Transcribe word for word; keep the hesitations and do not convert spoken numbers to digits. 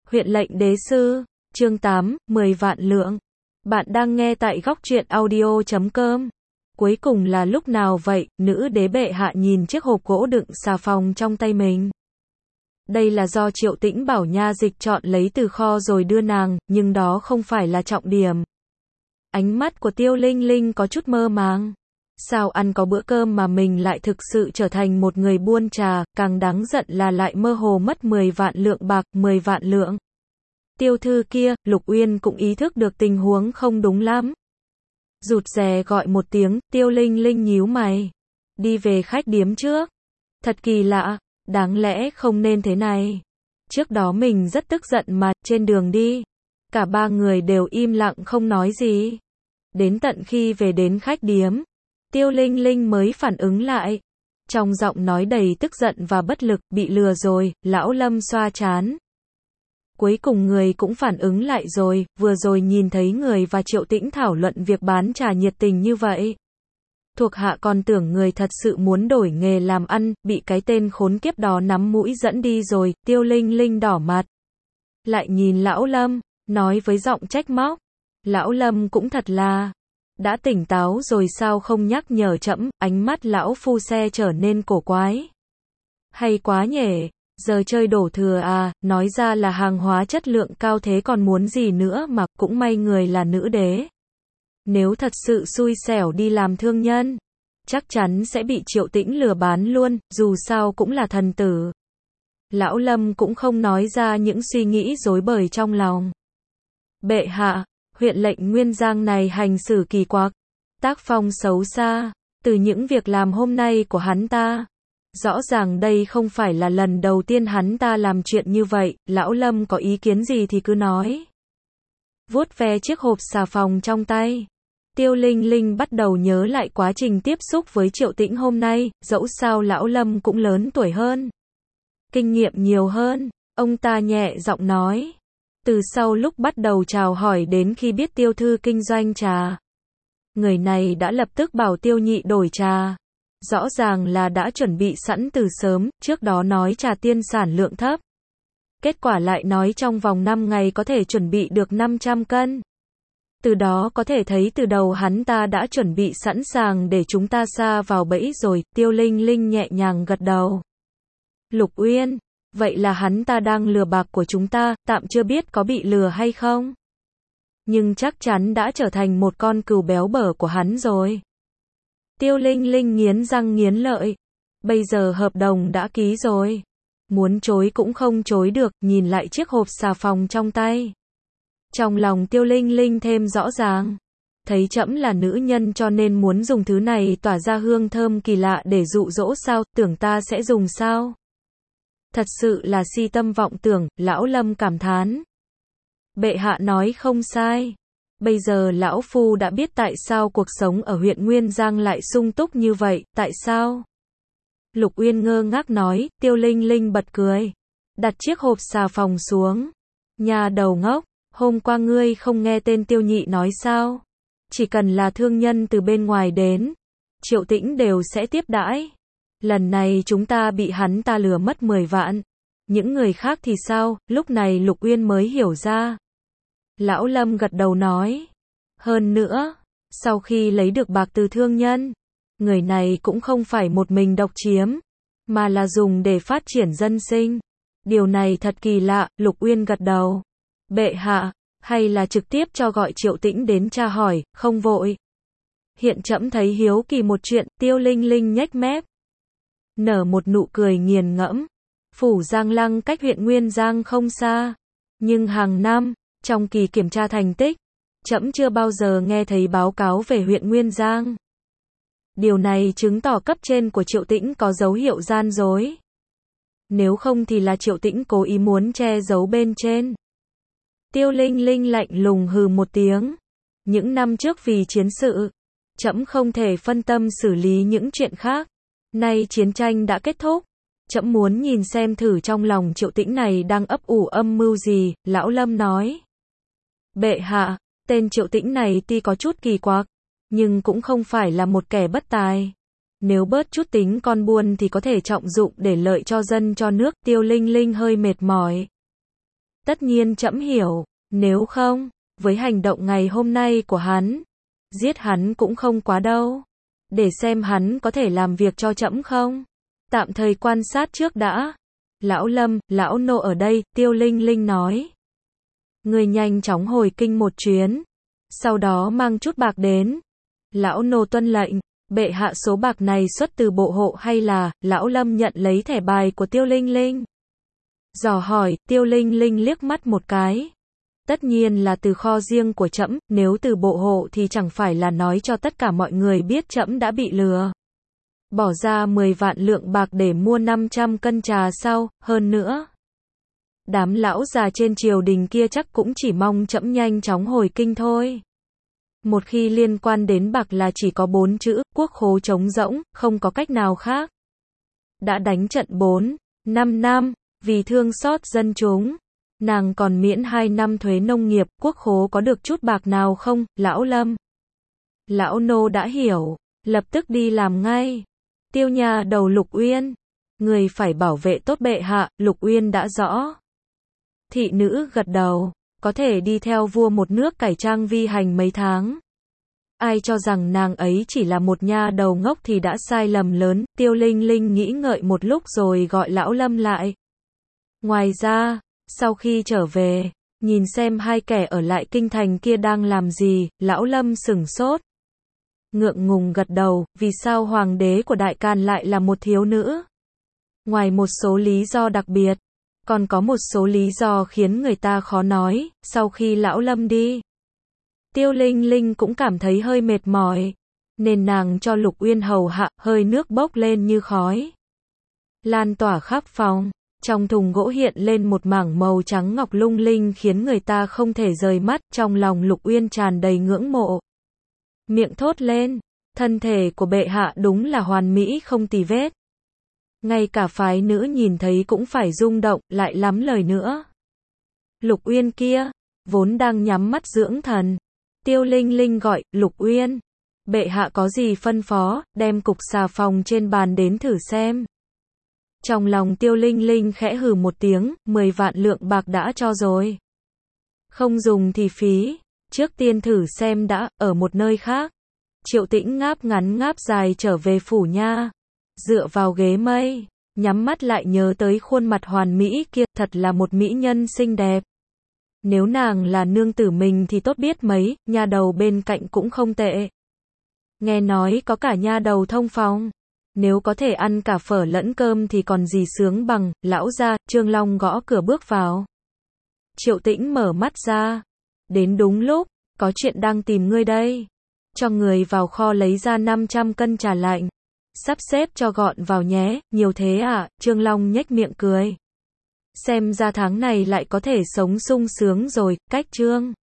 Huyện lệnh đế sư, chương tám, mười vạn lượng. Bạn đang nghe tại góc truyện audio chấm com. Cuối cùng là lúc nào vậy? Nữ đế bệ hạ nhìn chiếc hộp gỗ đựng xà phòng trong tay mình. Đây là do Triệu Tĩnh bảo nha dịch chọn lấy từ kho rồi đưa nàng, nhưng đó không phải là trọng điểm. Ánh mắt của Tiêu Linh Linh có chút mơ màng. Sao ăn có bữa cơm mà mình lại thực sự trở thành một người buôn trà, càng đáng giận là lại mơ hồ mất mười vạn lượng bạc, mười vạn lượng. Tiêu thư kia, Lục Uyên cũng ý thức được tình huống không đúng lắm. Rụt rè gọi một tiếng, Tiêu Linh Linh nhíu mày. Đi về khách điếm trước. Thật kỳ lạ, đáng lẽ không nên thế này. Trước đó mình rất tức giận mà, trên đường đi. Cả ba người đều im lặng không nói gì. Đến tận khi về đến khách điếm, Tiêu Linh Linh mới phản ứng lại. Trong giọng nói đầy tức giận và bất lực, bị lừa rồi, lão Lâm xoa trán. Cuối cùng người cũng phản ứng lại rồi, vừa rồi nhìn thấy người và Triệu Tĩnh thảo luận việc bán trà nhiệt tình như vậy. Thuộc hạ còn tưởng người thật sự muốn đổi nghề làm ăn, bị cái tên khốn kiếp đó nắm mũi dẫn đi rồi, Tiêu Linh Linh đỏ mặt. Lại nhìn lão Lâm, nói với giọng trách móc. Lão Lâm cũng thật là... đã tỉnh táo rồi sao không nhắc nhở trẫm? Ánh mắt lão phu xe trở nên cổ quái. Hay quá nhỉ, giờ chơi đổ thừa à, nói ra là hàng hóa chất lượng cao thế còn muốn gì nữa mà, cũng may người là nữ đế. Nếu thật sự xui xẻo đi làm thương nhân, chắc chắn sẽ bị Triệu Tĩnh lừa bán luôn, dù sao cũng là thần tử. Lão Lâm cũng không nói ra những suy nghĩ rối bời trong lòng. Bệ hạ, huyện lệnh Nguyên Giang này hành xử kỳ quặc, tác phong xấu xa, từ những việc làm hôm nay của hắn ta. Rõ ràng đây không phải là lần đầu tiên hắn ta làm chuyện như vậy, lão Lâm có ý kiến gì thì cứ nói. Vuốt ve chiếc hộp xà phòng trong tay. Tiêu Linh Linh bắt đầu nhớ lại quá trình tiếp xúc với Triệu Tĩnh hôm nay, dẫu sao lão Lâm cũng lớn tuổi hơn. Kinh nghiệm nhiều hơn, ông ta nhẹ giọng nói. Từ sau lúc bắt đầu chào hỏi đến khi biết Tiêu thư kinh doanh trà, người này đã lập tức bảo Tiêu nhị đổi trà. Rõ ràng là đã chuẩn bị sẵn từ sớm, trước đó nói trà tiên sản lượng thấp. Kết quả lại nói trong vòng năm ngày có thể chuẩn bị được năm trăm cân. Từ đó có thể thấy từ đầu hắn ta đã chuẩn bị sẵn sàng để chúng ta sa vào bẫy rồi, Tiêu Linh Linh nhẹ nhàng gật đầu. Lục Uyên, vậy là hắn ta đang lừa bạc của chúng ta, tạm chưa biết có bị lừa hay không. Nhưng chắc chắn đã trở thành một con cừu béo bở của hắn rồi. Tiêu Linh Linh nghiến răng nghiến lợi. Bây giờ hợp đồng đã ký rồi. Muốn chối cũng không chối được, nhìn lại chiếc hộp xà phòng trong tay. Trong lòng Tiêu Linh Linh thêm rõ ràng. Thấy trẫm là nữ nhân cho nên muốn dùng thứ này tỏa ra hương thơm kỳ lạ để dụ dỗ sao, tưởng ta sẽ dùng sao? Thật sự là si tâm vọng tưởng, lão Lâm cảm thán. Bệ hạ nói không sai. Bây giờ lão phu đã biết tại sao cuộc sống ở huyện Nguyên Giang lại sung túc như vậy, tại sao? Lục Uyên ngơ ngác nói, Tiêu Linh Linh bật cười. Đặt chiếc hộp xà phòng xuống. Nhà đầu ngốc, hôm qua ngươi không nghe tên Tiêu nhị nói sao? Chỉ cần là thương nhân từ bên ngoài đến, Triệu Tĩnh đều sẽ tiếp đãi. Lần này chúng ta bị hắn ta lừa mất mười vạn. Những người khác thì sao? Lúc này Lục Uyên mới hiểu ra. Lão Lâm gật đầu nói. Hơn nữa, sau khi lấy được bạc từ thương nhân, người này cũng không phải một mình độc chiếm, mà là dùng để phát triển dân sinh. Điều này thật kỳ lạ, Lục Uyên gật đầu. Bệ hạ, hay là trực tiếp cho gọi Triệu Tĩnh đến tra hỏi, không vội. Hiện trẫm thấy hiếu kỳ một chuyện, Tiêu Linh Linh nhếch mép. Nở một nụ cười nghiền ngẫm. Phủ Giang Lăng cách huyện Nguyên Giang không xa. Nhưng hàng năm, trong kỳ kiểm tra thành tích, trẫm chưa bao giờ nghe thấy báo cáo về huyện Nguyên Giang. Điều này chứng tỏ cấp trên của Triệu Tĩnh có dấu hiệu gian dối. Nếu không thì là Triệu Tĩnh cố ý muốn che giấu bên trên. Tiêu Linh Linh lạnh lùng hừ một tiếng. Những năm trước vì chiến sự, trẫm không thể phân tâm xử lý những chuyện khác. Nay chiến tranh đã kết thúc, trẫm muốn nhìn xem thử trong lòng Triệu Tĩnh này đang ấp ủ âm mưu gì, lão Lâm nói. Bệ hạ, tên Triệu Tĩnh này tuy có chút kỳ quặc, nhưng cũng không phải là một kẻ bất tài. Nếu bớt chút tính con buôn thì có thể trọng dụng để lợi cho dân cho nước, Tiêu Linh Linh hơi mệt mỏi. Tất nhiên trẫm hiểu, nếu không, với hành động ngày hôm nay của hắn, giết hắn cũng không quá đâu. Để xem hắn có thể làm việc cho trẫm không? Tạm thời quan sát trước đã. Lão Lâm, lão nô ở đây, Tiêu Linh Linh nói. Người nhanh chóng hồi kinh một chuyến, sau đó mang chút bạc đến. Lão nô tuân lệnh. Bệ hạ số bạc này xuất từ bộ hộ hay là? Lão Lâm nhận lấy thẻ bài của Tiêu Linh Linh, dò hỏi. Tiêu Linh Linh liếc mắt một cái. Tất nhiên là từ kho riêng của trẫm, nếu từ bộ hộ thì chẳng phải là nói cho tất cả mọi người biết trẫm đã bị lừa. Bỏ ra mười vạn lượng bạc để mua năm trăm cân trà sao? Hơn nữa, đám lão già trên triều đình kia chắc cũng chỉ mong trẫm nhanh chóng hồi kinh thôi. Một khi liên quan đến bạc là chỉ có bốn chữ, quốc khố trống rỗng, không có cách nào khác. Đã đánh trận bốn, năm năm, vì thương xót dân chúng, nàng còn miễn hai năm thuế nông nghiệp, quốc khố có được chút bạc nào không? Lão Lâm, lão nô đã hiểu, lập tức đi làm ngay. Tiêu nhà đầu Lục Uyên, người phải bảo vệ tốt bệ hạ. Lục Uyên đã rõ. Thị nữ gật đầu, có thể đi theo vua một nước cải trang vi hành mấy tháng. Ai cho rằng nàng ấy chỉ là một nha đầu ngốc thì đã sai lầm lớn. Tiêu Linh Linh nghĩ ngợi một lúc rồi gọi lão Lâm lại. Ngoài ra, sau khi trở về, nhìn xem hai kẻ ở lại kinh thành kia đang làm gì. Lão Lâm sửng sốt, ngượng ngùng gật đầu. Vì sao hoàng đế của Đại Càn lại là một thiếu nữ? Ngoài một số lý do đặc biệt, còn có một số lý do khiến người ta khó nói. Sau khi lão Lâm đi, Tiêu Linh Linh cũng cảm thấy hơi mệt mỏi, nên nàng cho Lục Uyên hầu hạ. Hơi nước bốc lên như khói, lan tỏa khắp phòng. Trong thùng gỗ hiện lên một mảng màu trắng ngọc lung linh khiến người ta không thể rời mắt. Trong lòng Lục Uyên tràn đầy ngưỡng mộ, miệng thốt lên, thân thể của bệ hạ đúng là hoàn mỹ không tì vết. Ngay cả phái nữ nhìn thấy cũng phải rung động, lại lắm lời nữa. Lục Uyên kia, vốn đang nhắm mắt dưỡng thần. Tiêu Linh Linh gọi. Lục Uyên, bệ hạ có gì phân phó? Đem cục xà phòng trên bàn đến thử xem. Trong lòng Tiêu Linh Linh khẽ hừ một tiếng. Mười vạn lượng bạc đã cho rồi, không dùng thì phí. Trước tiên thử xem đã. Ở một nơi khác, Triệu Tĩnh ngáp ngắn ngáp dài trở về phủ nha, dựa vào ghế mây, nhắm mắt lại nhớ tới khuôn mặt hoàn mỹ kia. Thật là một mỹ nhân xinh đẹp. Nếu nàng là nương tử mình thì tốt biết mấy. Nha đầu bên cạnh cũng không tệ. Nghe nói có cả nha đầu thông phòng. Nếu có thể ăn cả phở lẫn cơm thì còn gì sướng bằng. Lão gia. Trương Long gõ cửa bước vào. Triệu Tĩnh mở mắt ra. Đến đúng lúc, có chuyện đang tìm ngươi đây. Cho người vào kho lấy ra năm trăm cân trà lạnh. Sắp xếp cho gọn vào nhé. Nhiều thế à? Trương Long nhếch miệng cười. Xem ra tháng này lại có thể sống sung sướng rồi. Cách Trương